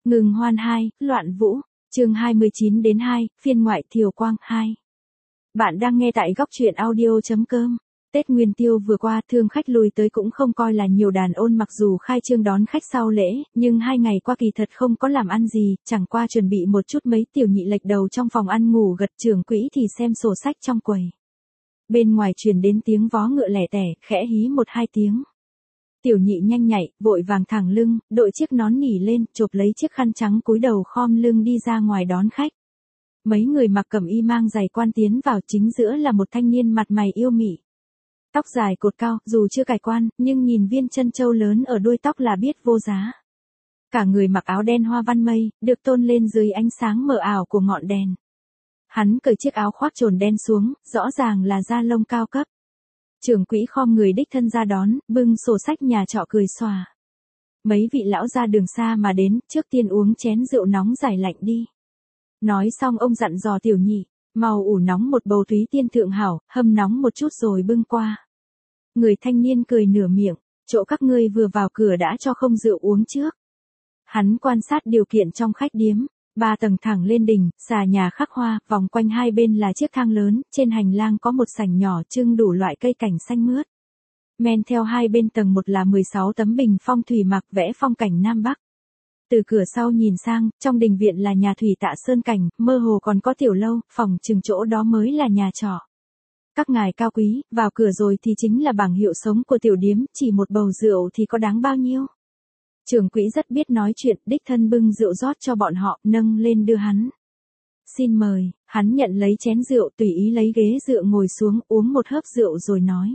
Ngừng hoan 2, loạn vũ, chương 29 đến 2, phiên ngoại Thiều Quang 2. Bạn đang nghe tại góc truyện audio.com. Tết Nguyên Tiêu vừa qua, thương khách lui tới cũng không coi là nhiều, đàn ôn mặc dù khai trương đón khách sau lễ, nhưng 2 ngày qua kỳ thật không có làm ăn gì, chẳng qua chuẩn bị một chút mấy tiểu nhị lệch đầu trong phòng ăn ngủ gật, trưởng quỹ thì xem sổ sách trong quầy. Bên ngoài truyền đến tiếng vó ngựa lẻ tẻ, khẽ hí 1-2 tiếng. Tiểu nhị nhanh nhạy, vội vàng thẳng lưng, đội chiếc nón nỉ lên, chộp lấy chiếc khăn trắng cúi đầu khom lưng đi ra ngoài đón khách. Mấy người mặc cẩm y mang giày quan tiến vào, chính giữa là một thanh niên mặt mày yêu mị. Tóc dài cột cao, dù chưa cài quan, nhưng nhìn viên chân châu lớn ở đuôi tóc là biết vô giá. Cả người mặc áo đen hoa văn mây, được tôn lên dưới ánh sáng mờ ảo của ngọn đèn. Hắn cởi chiếc áo khoác trồn đen xuống, rõ ràng là da lông cao cấp. Trưởng quỹ khom người đích thân ra đón, bưng sổ sách nhà trọ cười xòa. Mấy vị lão ra đường xa mà đến, trước tiên uống chén rượu nóng giải lạnh đi. Nói xong ông dặn dò tiểu nhị, mau ủ nóng một bầu Thúy Tiên thượng hảo, hâm nóng một chút rồi bưng qua. Người thanh niên cười nửa miệng, chỗ các ngươi vừa vào cửa đã cho không rượu uống trước. Hắn quan sát điều kiện trong khách điếm. 3 tầng thẳng lên đỉnh, xà nhà khắc hoa, vòng quanh hai bên là chiếc thang lớn, trên hành lang có một sảnh nhỏ trưng đủ loại cây cảnh xanh mướt. Men theo hai bên tầng một là 16 tấm bình phong thủy mặc vẽ phong cảnh Nam Bắc. Từ cửa sau nhìn sang, trong đình viện là nhà thủy tạ sơn cảnh, mơ hồ còn có tiểu lâu, phòng chừng chỗ đó mới là nhà trọ. Các ngài cao quý, vào cửa rồi thì chính là bảng hiệu sống của tiểu điếm, chỉ một bầu rượu thì có đáng bao nhiêu. Trưởng quỹ rất biết nói chuyện, đích thân bưng rượu rót cho bọn họ, nâng lên đưa hắn. Xin mời, hắn nhận lấy chén rượu, tùy ý lấy ghế dựa ngồi xuống, uống một hớp rượu rồi nói.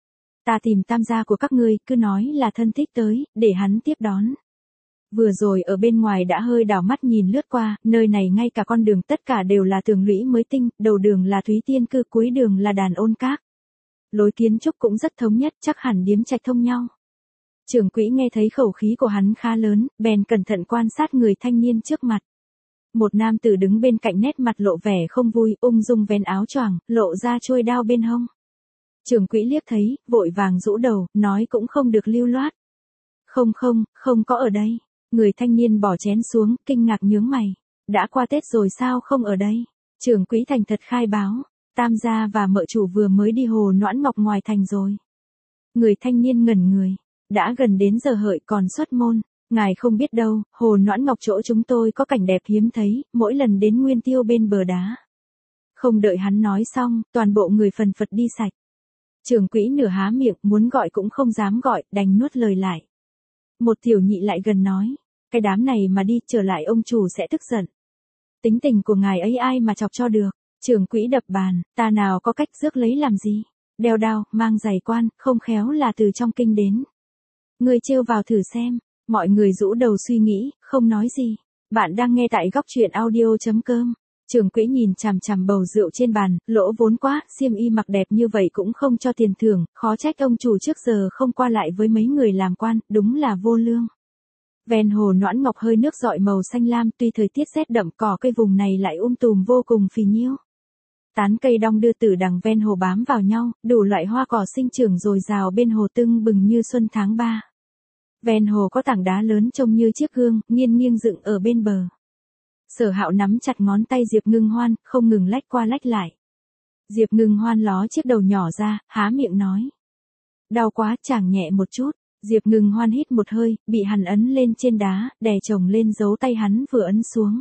Ta tìm tam gia của các ngươi, cứ nói là thân thích tới, để hắn tiếp đón. Vừa rồi ở bên ngoài đã hơi đảo mắt nhìn lướt qua, nơi này ngay cả con đường tất cả đều là tường lũy mới tinh, đầu đường là Thúy Tiên cư, cuối đường là đàn ôn các. Lối kiến trúc cũng rất thống nhất, chắc hẳn điếm trạch thông nhau. Trưởng quỹ nghe thấy khẩu khí của hắn khá lớn, bèn cẩn thận quan sát người thanh niên trước mặt. Một nam tử đứng bên cạnh nét mặt lộ vẻ không vui, ung dung vén áo choàng, lộ ra chuôi đao bên hông. Trưởng quỹ liếc thấy, vội vàng rũ đầu, nói cũng không được lưu loát. Không có ở đây. Người thanh niên bỏ chén xuống, kinh ngạc nhướng mày. Đã qua Tết rồi sao không ở đây? Trưởng quỹ thành thật khai báo, tam gia và mợ chủ vừa mới đi Hồ Noãn Ngọc ngoài thành rồi. Người thanh niên ngẩn người. Đã gần đến giờ hợi còn xuất môn, ngài không biết đâu, Hồ Noãn Ngọc chỗ chúng tôi có cảnh đẹp hiếm thấy, mỗi lần đến Nguyên Tiêu bên bờ đá. Không đợi hắn nói xong, toàn bộ người phần phật đi sạch. Trưởng quỹ nửa há miệng, muốn gọi cũng không dám gọi, đành nuốt lời lại. Một tiểu nhị lại gần nói, cái đám này mà đi, trở lại ông chủ sẽ tức giận. Tính tình của ngài ấy ai mà chọc cho được. Trưởng quỹ đập bàn, ta nào có cách rước lấy làm gì. Đeo đao, mang giày quan, không khéo là từ trong kinh đến. Ngươi trêu vào thử xem. Mọi người rũ đầu suy nghĩ, không nói gì. Bạn đang nghe tại góc truyện audio.com. Trưởng quỹ nhìn chằm chằm bầu rượu trên bàn, lỗ vốn quá, xiêm y mặc đẹp như vậy cũng không cho tiền thưởng, khó trách ông chủ trước giờ không qua lại với mấy người làm quan, đúng là vô lương. Ven Hồ Noãn Ngọc hơi nước rọi màu xanh lam, tuy thời tiết rét đậm, cỏ cây vùng này lại tùm vô cùng phì nhiêu. Tán cây đong đưa từ đằng ven hồ bám vào nhau, đủ loại hoa cỏ sinh trưởng dồi dào bên hồ tưng bừng như xuân tháng 3. Ven hồ có tảng đá lớn trông như chiếc gương, nghiêng nghiêng dựng ở bên bờ. Sở Hạo nắm chặt ngón tay Diệp Ngưng Hoan, không ngừng lách qua lách lại. Diệp Ngưng Hoan ló chiếc đầu nhỏ ra, há miệng nói. Đau quá, chàng nhẹ một chút. Diệp Ngưng Hoan hít một hơi, bị hắn ấn lên trên đá, đè chồng lên dấu tay hắn vừa ấn xuống.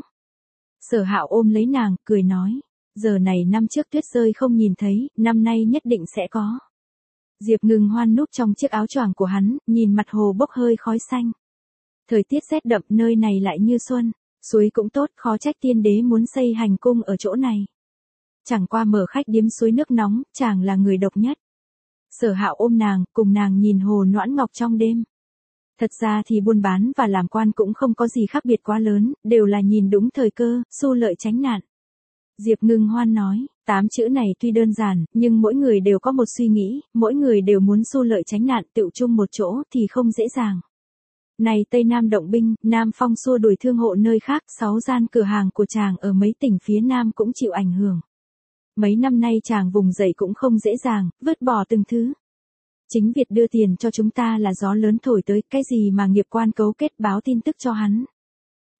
Sở Hạo ôm lấy nàng, cười nói. Giờ này năm trước tuyết rơi không nhìn thấy, năm nay nhất định sẽ có. Diệp Ngưng Hoan núp trong chiếc áo choàng của hắn, nhìn mặt hồ bốc hơi khói xanh. Thời tiết rét đậm, nơi này lại như xuân, suối cũng tốt, khó trách tiên đế muốn xây hành cung ở chỗ này. Chẳng qua mở khách điếm suối nước nóng, chàng là người độc nhất. Sở Hạo ôm nàng, cùng nàng nhìn Hồ Noãn Ngọc trong đêm. Thật ra thì buôn bán và làm quan cũng không có gì khác biệt quá lớn, đều là nhìn đúng thời cơ, xu lợi tránh nạn. Diệp Ngưng Hoan nói, 8 chữ này tuy đơn giản, nhưng mỗi người đều có một suy nghĩ, mỗi người đều muốn xu lợi tránh nạn, tựu chung một chỗ thì không dễ dàng. Này Tây Nam động binh, Nam Phong xua đuổi thương hộ nơi khác, 6 gian cửa hàng của chàng ở mấy tỉnh phía Nam cũng chịu ảnh hưởng. Mấy năm nay chàng vùng dậy cũng không dễ dàng, vứt bỏ từng thứ. Chính việc đưa tiền cho chúng ta là gió lớn thổi tới, cái gì mà nghiệp quan cấu kết báo tin tức cho hắn.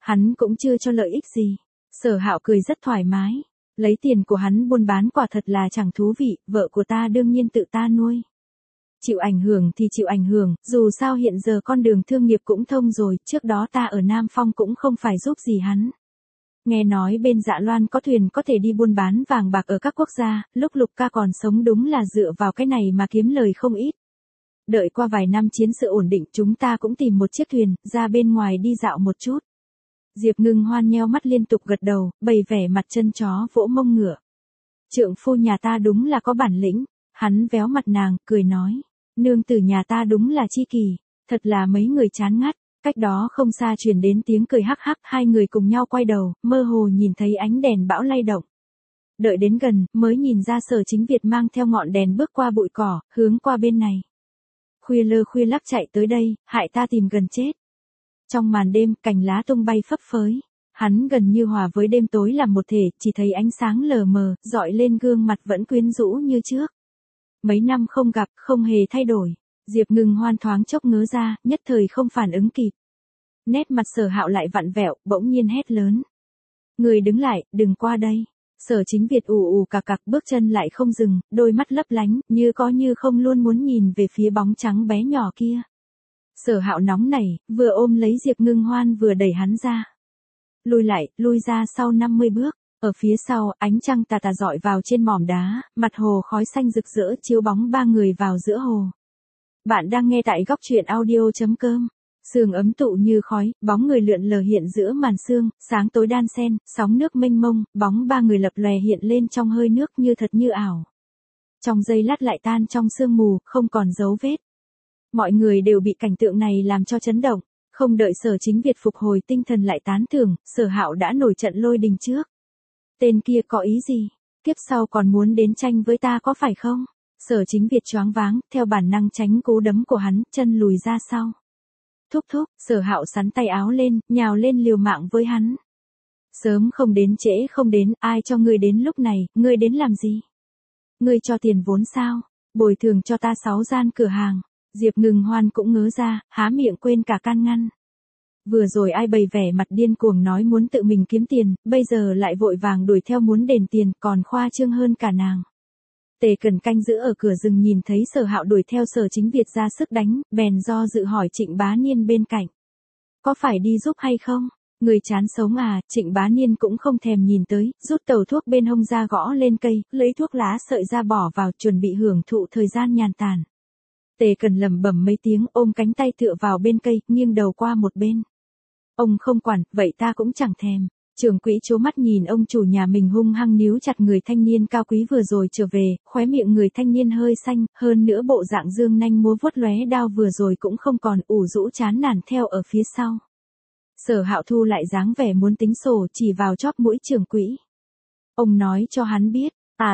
Hắn cũng chưa cho lợi ích gì. Sở Hạo cười rất thoải mái. Lấy tiền của hắn buôn bán quả thật là chẳng thú vị, vợ của ta đương nhiên tự ta nuôi. Chịu ảnh hưởng thì chịu ảnh hưởng, dù sao hiện giờ con đường thương nghiệp cũng thông rồi, trước đó ta ở Nam Phong cũng không phải giúp gì hắn. Nghe nói bên Dạ Loan có thuyền có thể đi buôn bán vàng bạc ở các quốc gia, lúc Lục ca còn sống đúng là dựa vào cái này mà kiếm lời không ít. Đợi qua vài năm chiến sự ổn định chúng ta cũng tìm một chiếc thuyền, ra bên ngoài đi dạo một chút. Diệp Ngưng Hoan nheo mắt liên tục gật đầu, bày vẻ mặt chân chó vỗ mông ngựa. Trượng phu nhà ta đúng là có bản lĩnh, hắn véo mặt nàng, cười nói. Nương tử nhà ta đúng là chi kỳ, thật là mấy người chán ngắt. Cách đó không xa truyền đến tiếng cười hắc hắc, hai người cùng nhau quay đầu, mơ hồ nhìn thấy ánh đèn bão lay động. Đợi đến gần, mới nhìn ra Sở Chính Việt mang theo ngọn đèn bước qua bụi cỏ, hướng qua bên này. Khuya lơ khuya lắc chạy tới đây, hại ta tìm gần chết. Trong màn đêm, cành lá tung bay phấp phới. Hắn gần như hòa với đêm tối làm một thể, chỉ thấy ánh sáng lờ mờ, dọi lên gương mặt vẫn quyến rũ như trước. Mấy năm không gặp, không hề thay đổi. Diệp Ngưng Hoan thoáng chốc ngớ ra, nhất thời không phản ứng kịp. Nét mặt Sở Hạo lại vặn vẹo, bỗng nhiên hét lớn. Người đứng lại, đừng qua đây. Sở Chính Việt ù ù cạc cạc bước chân lại không dừng, đôi mắt lấp lánh, như có như không luôn muốn nhìn về phía bóng trắng bé nhỏ kia. Sở Hạo nóng nảy, vừa ôm lấy Diệp Ngưng Hoan vừa đẩy hắn ra. Lùi lại, lui ra sau 50 bước. Ở phía sau, ánh trăng tà tà dọi vào trên mỏm đá, mặt hồ khói xanh rực rỡ chiếu bóng ba người vào giữa hồ. Bạn đang nghe tại góc truyện audio.com. Sương ấm tụ như khói, bóng người lượn lờ hiện giữa màn sương, sáng tối đan xen, sóng nước mênh mông, bóng ba người lập lòe hiện lên trong hơi nước như thật như ảo. Trong giây lát lại tan trong sương mù, không còn dấu vết. Mọi người đều bị cảnh tượng này làm cho chấn động, không đợi Sở Chính Việt phục hồi tinh thần lại tán thưởng, Sở Hạo đã nổi trận lôi đình trước. Tên kia có ý gì? Kiếp sau còn muốn đến tranh với ta có phải không? Sở Chính Việt choáng váng, theo bản năng tránh cú đấm của hắn, chân lùi ra sau. Thúc thúc, Sở Hạo sắn tay áo lên, nhào lên liều mạng với hắn. Sớm không đến trễ không đến, ai cho ngươi đến lúc này, ngươi đến làm gì? Ngươi cho tiền vốn sao? Bồi thường cho ta 6 gian cửa hàng. Diệp Ngưng Hoan cũng ngớ ra, há miệng quên cả can ngăn. Vừa rồi ai bày vẻ mặt điên cuồng nói muốn tự mình kiếm tiền, bây giờ lại vội vàng đuổi theo muốn đền tiền, còn khoa trương hơn cả nàng. Tề Cần canh giữ ở cửa rừng nhìn thấy Sở Hạo đuổi theo Sở Chính Việt ra sức đánh, bèn do dự hỏi Trịnh Bá Niên bên cạnh. Có phải đi giúp hay không? Người chán sống à? Trịnh Bá Niên cũng không thèm nhìn tới, rút tàu thuốc bên hông ra gõ lên cây, lấy thuốc lá sợi ra bỏ vào, chuẩn bị hưởng thụ thời gian nhàn tản. Tề Cần lẩm bẩm mấy tiếng, ôm cánh tay tựa vào bên cây, nghiêng đầu qua một bên. Ông không quản, vậy ta cũng chẳng thèm. Trưởng quỹ trố mắt nhìn ông chủ nhà mình hung hăng níu chặt người thanh niên cao quý vừa rồi trở về, khóe miệng người thanh niên hơi xanh, hơn nữa bộ dạng dương nanh múa vuốt lóe đao vừa rồi cũng không còn, ủ rũ chán nản theo ở phía sau. Sở Hạo thu lại dáng vẻ muốn tính sổ, chỉ vào chóp mũi trưởng quỹ. Ông nói cho hắn biết,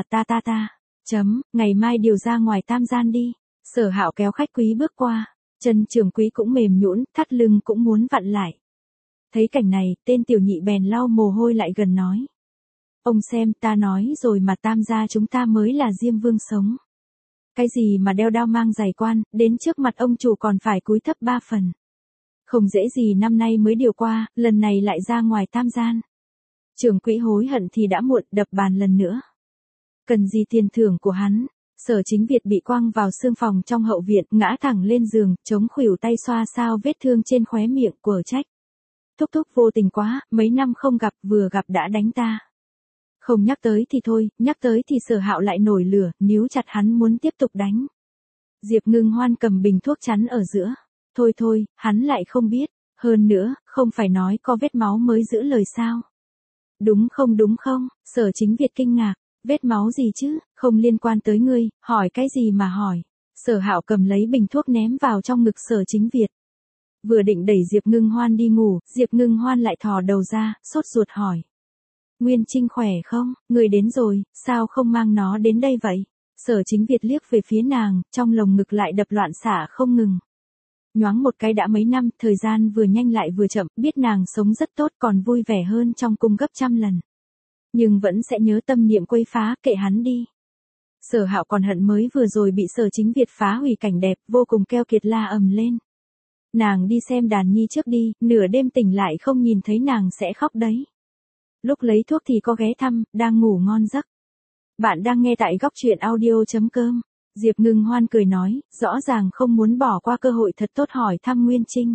ngày mai điều ra ngoài tam gian đi. Sở Hạo kéo khách quý bước qua, chân trưởng quỹ cũng mềm nhũn, thắt lưng cũng muốn vặn lại. Thấy cảnh này, tên tiểu nhị bèn lau mồ hôi lại gần nói. Ông xem, ta nói rồi mà tam gia chúng ta mới là Diêm Vương sống. Cái gì mà đeo đao mang giày quan, đến trước mặt ông chủ còn phải cúi thấp 3 phần. Không dễ gì năm nay mới điều qua, lần này lại ra ngoài tam gian. Trưởng quỹ hối hận thì đã muộn, đập bàn lần nữa. Cần gì tiền thưởng của hắn? Sở Chính Việt bị quăng vào xương phòng trong hậu viện, ngã thẳng lên giường, chống khuỷu tay xoa xao vết thương trên khóe miệng, quở trách. Thúc thúc vô tình quá, mấy năm không gặp, vừa gặp đã đánh ta. Không nhắc tới thì thôi, nhắc tới thì Sở Hạo lại nổi lửa, níu chặt hắn muốn tiếp tục đánh. Diệp Ngưng Hoan cầm bình thuốc chắn ở giữa. Thôi thôi, hắn lại không biết. Hơn nữa, không phải nói có vết máu mới giữ lời sao. Đúng không, Sở Chính Việt kinh ngạc. Vết máu gì chứ, không liên quan tới ngươi, hỏi cái gì mà hỏi. Sở Hạo cầm lấy bình thuốc ném vào trong ngực Sở Chính Việt. Vừa định đẩy Diệp Ngưng Hoan đi ngủ, Diệp Ngưng Hoan lại thò đầu ra, sốt ruột hỏi. Nguyên Trinh khỏe không, người đến rồi, sao không mang nó đến đây vậy? Sở Chính Việt liếc về phía nàng, trong lồng ngực lại đập loạn xạ không ngừng. Nhoáng một cái đã mấy năm, thời gian vừa nhanh lại vừa chậm, biết nàng sống rất tốt còn vui vẻ hơn trong cung gấp trăm lần. Nhưng vẫn sẽ nhớ tâm niệm quấy phá, kệ hắn đi. Sở Hạo còn hận mới vừa rồi bị Sở Chính Việt phá hủy cảnh đẹp, vô cùng keo kiệt la ầm lên. Nàng đi xem đàn nhi trước đi, nửa đêm tỉnh lại không nhìn thấy nàng sẽ khóc đấy. Lúc lấy thuốc thì có ghé thăm, đang ngủ ngon giấc. Bạn đang nghe tại góc truyện audio.com. Diệp Ngưng Hoan cười nói, rõ ràng không muốn bỏ qua cơ hội thật tốt hỏi thăm Nguyên Trinh.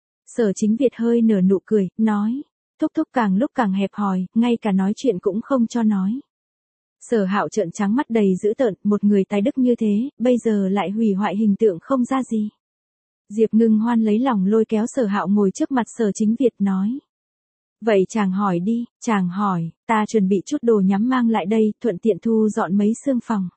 Sở Chính Việt hơi nở nụ cười, nói, thúc thúc càng lúc càng hẹp hòi, ngay cả nói chuyện cũng không cho nói. Sở Hạo trợn trắng mắt đầy dữ tợn, một người tài đức như thế, bây giờ lại hủy hoại hình tượng không ra gì. Diệp Ngưng Hoan lấy lòng lôi kéo Sở Hạo ngồi trước mặt Sở Chính Việt nói. Vậy chàng hỏi đi, chàng hỏi, ta chuẩn bị chút đồ nhắm mang lại đây, thuận tiện thu dọn mấy xương phòng.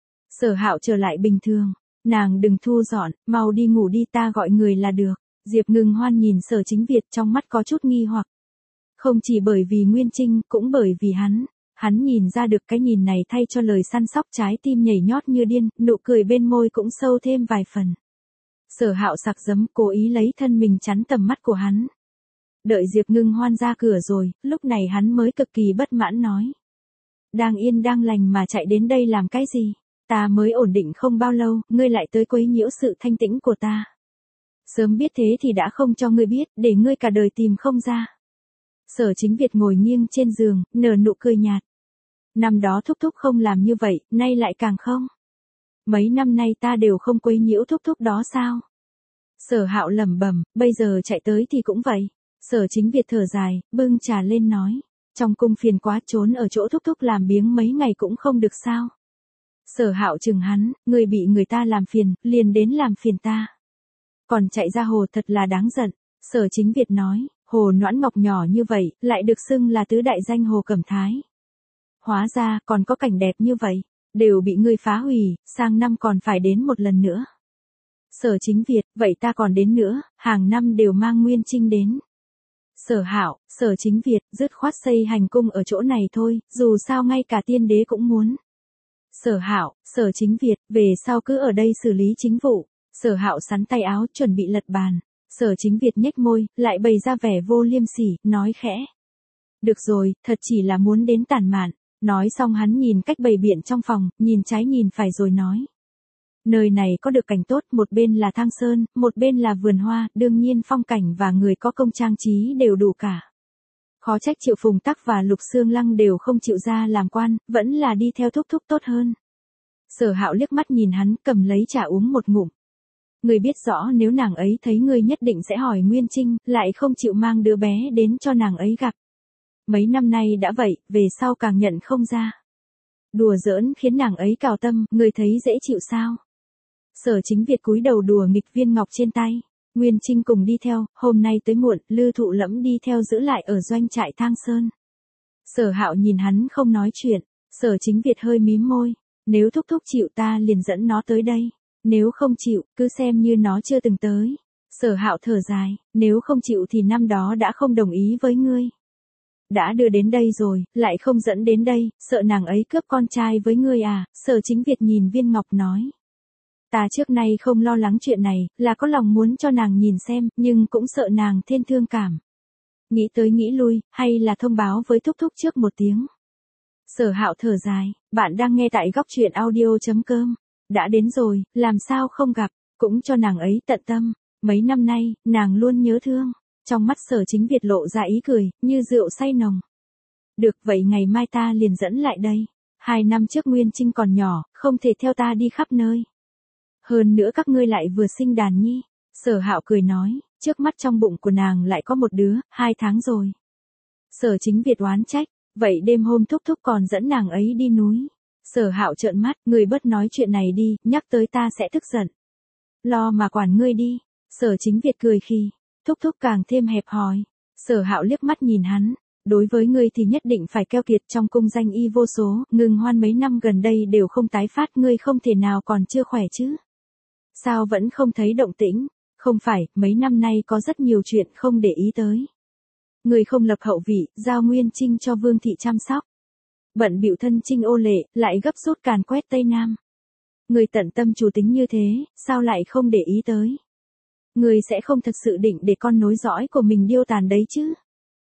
Sở Hạo trở lại bình thường, nàng đừng thu dọn, mau đi ngủ đi, ta gọi người là được. Diệp Ngưng Hoan nhìn Sở Chính Việt trong mắt có chút nghi hoặc. Không chỉ bởi vì Nguyên Trinh, cũng bởi vì hắn nhìn ra được cái nhìn này thay cho lời săn sóc trái tim nhảy nhót như điên, nụ cười bên môi cũng sâu thêm vài phần. Sở Hạo sặc giấm cố ý lấy thân mình chắn tầm mắt của hắn. Đợi Diệp Ngưng Hoan ra cửa rồi, lúc này hắn mới cực kỳ bất mãn nói. Đang yên đang lành mà chạy đến đây làm cái gì? Ta mới ổn định không bao lâu, ngươi lại tới quấy nhiễu sự thanh tĩnh của ta. Sớm biết thế thì đã không cho ngươi biết, để ngươi cả đời tìm không ra. Sở Chính Việt ngồi nghiêng trên giường, nở nụ cười nhạt. Năm đó thúc thúc không làm như vậy, nay lại càng không. Mấy năm nay ta đều không quấy nhiễu thúc thúc đó sao? Sở Hạo lẩm bẩm, bây giờ chạy tới thì cũng vậy. Sở Chính Việt thở dài, bưng trà lên nói. Trong cung phiền quá, trốn ở chỗ thúc thúc làm biếng mấy ngày cũng không được sao? Sở Hạo chừng hắn, người bị người ta làm phiền, liền đến làm phiền ta. Còn chạy ra hồ thật là đáng giận. Sở Chính Việt nói, hồ Noãn Ngọc nhỏ như vậy, lại được xưng là tứ đại danh hồ Cẩm Thái. Hóa ra, còn có cảnh đẹp như vậy, đều bị ngươi phá hủy, sang năm còn phải đến một lần nữa. Sở Chính Việt, vậy ta còn đến nữa, hàng năm đều mang Nguyên Trinh đến. Sở Hạo, Sở Chính Việt, dứt khoát xây hành cung ở chỗ này thôi, dù sao ngay cả tiên đế cũng muốn. Sở Hạo, Sở Chính Việt, về sau cứ ở đây xử lý chính vụ. Sở Hạo sắn tay áo chuẩn bị lật bàn. Sở Chính Việt nhếch môi, lại bày ra vẻ vô liêm sỉ, nói khẽ. Được rồi, thật chỉ là muốn đến tản mạn. Nói xong hắn nhìn cách bày biện trong phòng, nhìn trái nhìn phải rồi nói. Nơi này có được cảnh tốt, một bên là thang sơn, một bên là vườn hoa, đương nhiên phong cảnh và người có công trang trí đều đủ cả. Khó trách Triệu Phùng Tắc và Lục Xương Lăng đều không chịu ra làm quan, vẫn là đi theo thúc thúc tốt hơn. Sở Hạo liếc mắt nhìn hắn, cầm lấy trà uống một ngụm. Người biết rõ nếu nàng ấy thấy ngươi nhất định sẽ hỏi Nguyên Trinh, lại không chịu mang đứa bé đến cho nàng ấy gặp. Mấy năm nay đã vậy, về sau càng nhận không ra. Đùa giỡn khiến nàng ấy cào tâm, người thấy dễ chịu sao? Sở Chính Việt cúi đầu đùa nghịch viên ngọc trên tay. Nguyên Trinh cùng đi theo, hôm nay tới muộn, Lư Thụ Lẫm đi theo giữ lại ở doanh trại Thang Sơn. Sở Hạo nhìn hắn không nói chuyện, Sở Chính Việt hơi mím môi. Nếu thúc thúc chịu ta liền dẫn nó tới đây. Nếu không chịu, cứ xem như nó chưa từng tới. Sở Hạo thở dài, nếu không chịu thì năm đó đã không đồng ý với ngươi. Đã đưa đến đây rồi, lại không dẫn đến đây, sợ nàng ấy cướp con trai với ngươi à? Sở Chính Việt nhìn viên ngọc nói. Ta trước nay không lo lắng chuyện này, là có lòng muốn cho nàng nhìn xem, nhưng cũng sợ nàng thêm thương cảm. Nghĩ tới nghĩ lui, hay là thông báo với thúc thúc trước một tiếng. Sở Hạo thở dài, bạn đang nghe tại góc truyện audio.com. Đã đến rồi, làm sao không gặp, cũng cho nàng ấy tận tâm. Mấy năm nay, nàng luôn nhớ thương. Trong mắt Sở Chính Việt lộ ra ý cười, như rượu say nồng. Được vậy ngày mai ta liền dẫn lại đây. 2 năm trước Nguyên Trinh còn nhỏ, không thể theo ta đi khắp nơi. Hơn nữa các ngươi lại vừa sinh đàn nhi. Sở Hạo cười nói, trước mắt trong bụng của nàng lại có một đứa, 2 tháng rồi. Sở Chính Việt oán trách, vậy đêm hôm thúc thúc còn dẫn nàng ấy đi núi. Sở Hạo trợn mắt, người bớt nói chuyện này đi, nhắc tới ta sẽ tức giận. Lo mà quản ngươi đi. Sở Chính Việt cười khi, thúc thúc càng thêm hẹp hòi. Sở Hạo liếc mắt nhìn hắn, đối với ngươi thì nhất định phải keo kiệt, trong cung danh y vô số, Ngưng Hoan mấy năm gần đây đều không tái phát, ngươi không thể nào còn chưa khỏe chứ. Sao vẫn không thấy động tĩnh? Không phải, mấy năm nay có rất nhiều chuyện không để ý tới. Ngươi không lập hậu vị, giao Nguyên Trinh cho Vương thị chăm sóc. Bận bịu thân Trinh ô lệ, lại gấp rút càn quét Tây Nam. Ngươi tận tâm chủ tính như thế, sao lại không để ý tới? Ngươi sẽ không thật sự định để con nối dõi của mình điêu tàn đấy chứ?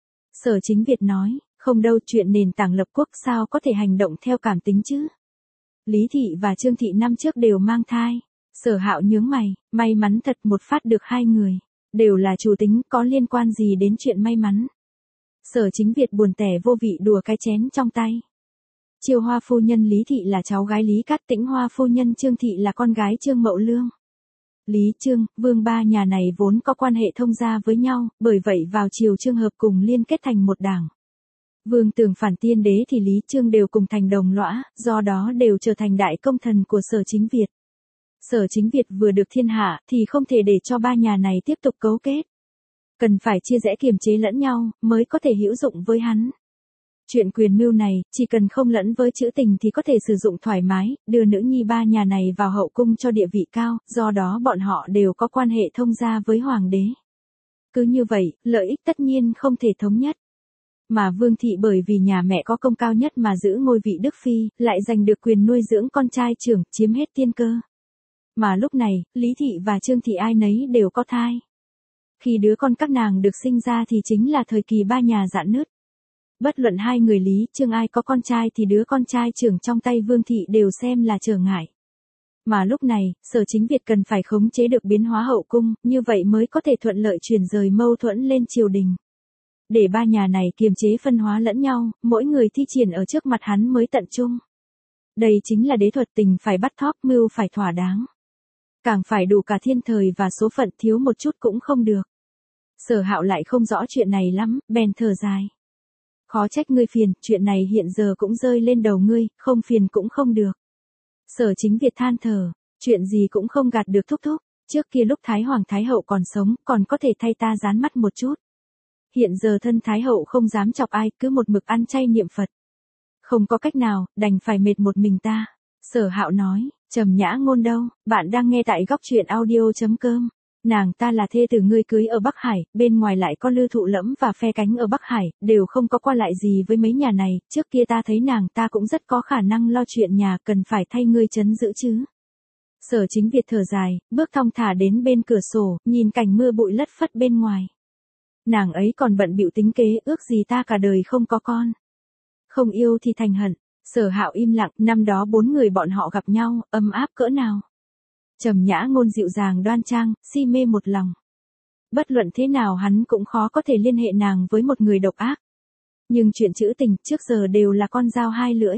Sở Chính Việt nói, không đâu, chuyện nền tảng lập quốc sao có thể hành động theo cảm tính chứ? Lý Thị và Trương Thị năm trước đều mang thai. Sở Hạo nhướng mày, may mắn thật một phát được 2 người. đều là chủ tính, có liên quan gì đến chuyện may mắn. Sở Chính Việt buồn tẻ vô vị đùa cái chén trong tay. Chiêu Hoa phu nhân Lý Thị là cháu gái Lý Cát Tĩnh, Hoa phu nhân Trương Thị là con gái Trương Mậu Lương. Lý, Trương, Vương ba nhà này vốn có quan hệ thông gia với nhau, bởi vậy vào chiều Trương hợp cùng liên kết thành một đảng. Vương Tường phản Tiên Đế thì Lý, Trương đều cùng thành đồng lõa, do đó đều trở thành đại công thần của Sở Chính Việt. Sở Chính Việt vừa được thiên hạ thì không thể để cho ba nhà này tiếp tục cấu kết. Cần phải chia rẽ kiềm chế lẫn nhau, mới có thể hữu dụng với hắn. Chuyện quyền mưu này, chỉ cần không lẫn với chữ tình thì có thể sử dụng thoải mái, đưa nữ nhi ba nhà này vào hậu cung cho địa vị cao, do đó bọn họ đều có quan hệ thông gia với hoàng đế. Cứ như vậy, lợi ích tất nhiên không thể thống nhất. Mà Vương Thị bởi vì nhà mẹ có công cao nhất mà giữ ngôi vị Đức Phi, lại giành được quyền nuôi dưỡng con trai trưởng, chiếm hết tiên cơ. Mà lúc này, Lý Thị và Trương Thị ai nấy đều có thai. Khi đứa con các nàng được sinh ra thì chính là thời kỳ ba nhà rạn nứt. Bất luận hai người Lý, Trương ai có con trai thì đứa con trai trưởng trong tay Vương Thị đều xem là trở ngại. Mà lúc này, Sở Chính Việt cần phải khống chế được biến hóa hậu cung, như vậy mới có thể thuận lợi chuyển rời mâu thuẫn lên triều đình. Để ba nhà này kiềm chế phân hóa lẫn nhau, mỗi người thi triển ở trước mặt hắn mới tận trung. Đây chính là đế thuật, tình phải bắt thóp, mưu phải thỏa đáng. Càng phải đủ cả thiên thời và số phận, thiếu một chút cũng không được. Sở Hạo lại không rõ chuyện này lắm, bèn thở dài. Khó trách ngươi phiền, chuyện này hiện giờ cũng rơi lên đầu ngươi, không phiền cũng không được. Sở Chính Việt than thở, chuyện gì cũng không gạt được thúc thúc, trước kia lúc Thái Hoàng Thái Hậu còn sống, còn có thể thay ta dán mắt một chút. Hiện giờ thân Thái Hậu không dám chọc ai, cứ một mực ăn chay niệm Phật. Không có cách nào, đành phải mệt một mình ta. Sở Hạo nói, Trầm Nhã Ngôn đâu, bạn đang nghe tại góc truyện audio.com. Nàng ta là thê tử ngươi cưới ở Bắc Hải, bên ngoài lại có Lư Thụ Lẫm và Phe Cánh ở Bắc Hải, đều không có qua lại gì với mấy nhà này, trước kia ta thấy nàng ta cũng rất có khả năng lo chuyện nhà, cần phải thay ngươi trấn giữ chứ. Sở Chính Việt thở dài, bước thong thả đến bên cửa sổ, nhìn cảnh mưa bụi lất phất bên ngoài. Nàng ấy còn bận bịu tính kế, ước gì ta cả đời không có con. Không yêu thì thành hận. Sở Hạo im lặng, năm đó 4 người bọn họ gặp nhau, ấm áp cỡ nào. Trầm Nhã Ngôn dịu dàng đoan trang, si mê một lòng. Bất luận thế nào hắn cũng khó có thể liên hệ nàng với một người độc ác. Nhưng chuyện trữ tình trước giờ đều là con dao hai lưỡi.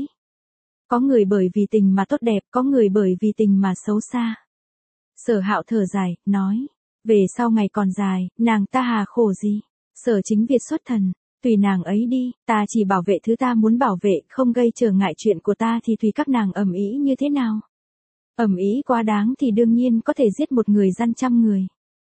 Có người bởi vì tình mà tốt đẹp, có người bởi vì tình mà xấu xa. Sở Hạo thở dài, nói, về sau ngày còn dài, nàng ta hà khổ gì. Sở Chính Việt xuất thần, tùy nàng ấy đi, ta chỉ bảo vệ thứ ta muốn bảo vệ, không gây trở ngại chuyện của ta thì tùy các nàng ầm ĩ như thế nào. Ầm ĩ quá đáng thì đương nhiên có thể giết một người gian trăm người.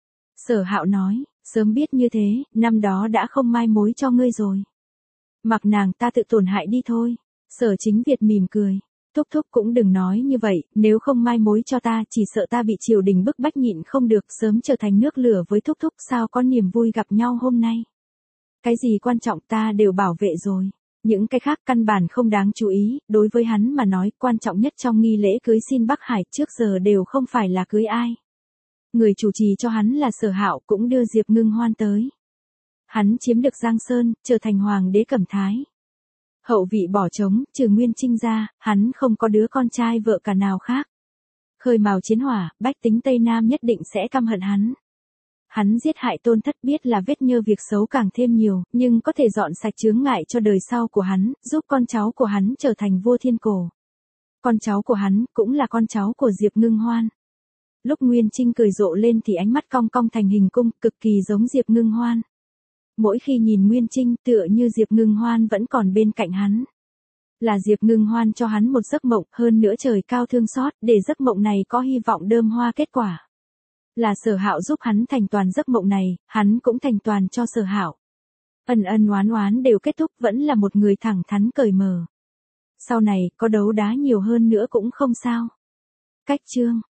Sở Hạo nói, sớm biết như thế, năm đó đã không mai mối cho ngươi rồi. Mặc nàng ta tự tổn hại đi thôi. Sở Chính Việt mỉm cười. Thúc thúc cũng đừng nói như vậy, nếu không mai mối cho ta, chỉ sợ ta bị triều đình bức bách nhịn không được, sớm trở thành nước lửa với thúc thúc, sao có niềm vui gặp nhau hôm nay. Cái gì quan trọng ta đều bảo vệ rồi. Những cái khác căn bản không đáng chú ý, đối với hắn mà nói, quan trọng nhất trong nghi lễ cưới xin Bắc Hải trước giờ đều không phải là cưới ai. Người chủ trì cho hắn là Sở Hạo, cũng đưa Diệp Ngưng Hoan tới. Hắn chiếm được Giang Sơn, trở thành hoàng đế Cẩm Thái. Hậu vị bỏ trống, trừ Nguyên Trinh ra, hắn không có đứa con trai vợ cả nào khác. Khơi mào chiến hỏa, bách tính Tây Nam nhất định sẽ căm hận hắn. Hắn giết hại Tôn Thất biết là vết nhơ việc xấu càng thêm nhiều, nhưng có thể dọn sạch chướng ngại cho đời sau của hắn, giúp con cháu của hắn trở thành vua thiên cổ. Con cháu của hắn cũng là con cháu của Diệp Ngưng Hoan. Lúc Nguyên Trinh cười rộ lên thì ánh mắt cong cong thành hình cung, cực kỳ giống Diệp Ngưng Hoan. Mỗi khi nhìn Nguyên Trinh tựa như Diệp Ngưng Hoan vẫn còn bên cạnh hắn. Là Diệp Ngưng Hoan cho hắn một giấc mộng, hơn nữa trời cao thương xót, để giấc mộng này có hy vọng đơm hoa kết quả. Là Sở Hạo giúp hắn thành toàn giấc mộng này, hắn cũng thành toàn cho Sở Hạo. Ân ân oán oán đều kết thúc, vẫn là một người thẳng thắn cởi mở. Sau này, có đấu đá nhiều hơn nữa cũng không sao. Cách chương